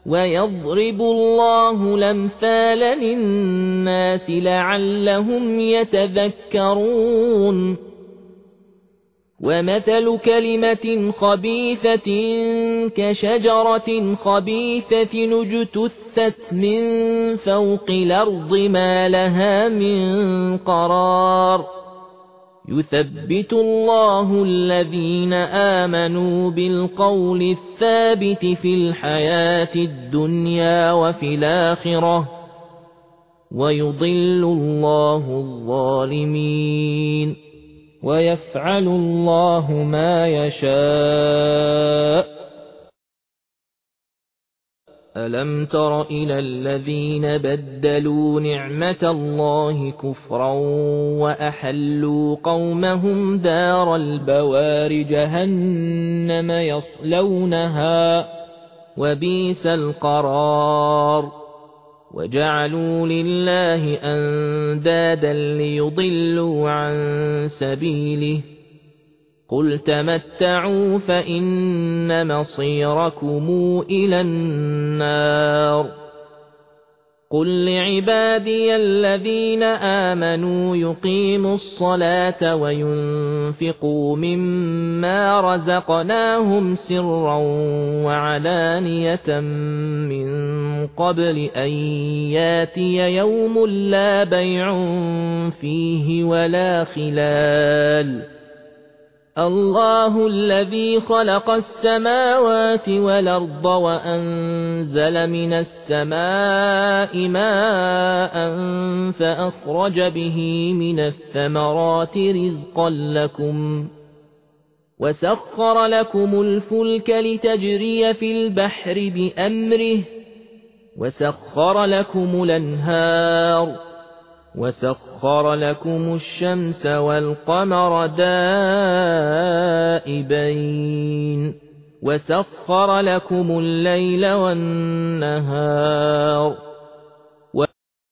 ويضرب الله الأمثال للناس لعلهم يتذكرون ومثل كلمة خبيثة كشجرة خبيثة اجتثت من فوق الأرض ما لها من قرار يثبت الله الذين آمنوا بالقول الثابت في الحياة الدنيا وفي الآخرة ويضل الله الظالمين ويفعل الله ما يشاء. ألم تر إلى الذين بدلوا نعمة الله كفرا وأحلوا قومهم دار البوار جهنم يصلونها وبئس القرار وجعلوا لله أندادا ليضلوا عن سبيله قل تمتعوا فإن مصيركم إلى النار قل لعبادي الذين آمنوا يقيموا الصلاة وينفقوا مما رزقناهم سرا وعلانية من قبل أن ياتي يوم لا بيع فيه ولا خلال الله الذي خلق السماوات والأرض وأنزل من السماء ماء فأخرج به من الثمرات رزقا لكم وسخر لكم الفلك لتجري في البحر بأمره وسخر لكم الأنهار وسخر لكم الشمس والقمر دائبين وسخر لكم الليل والنهار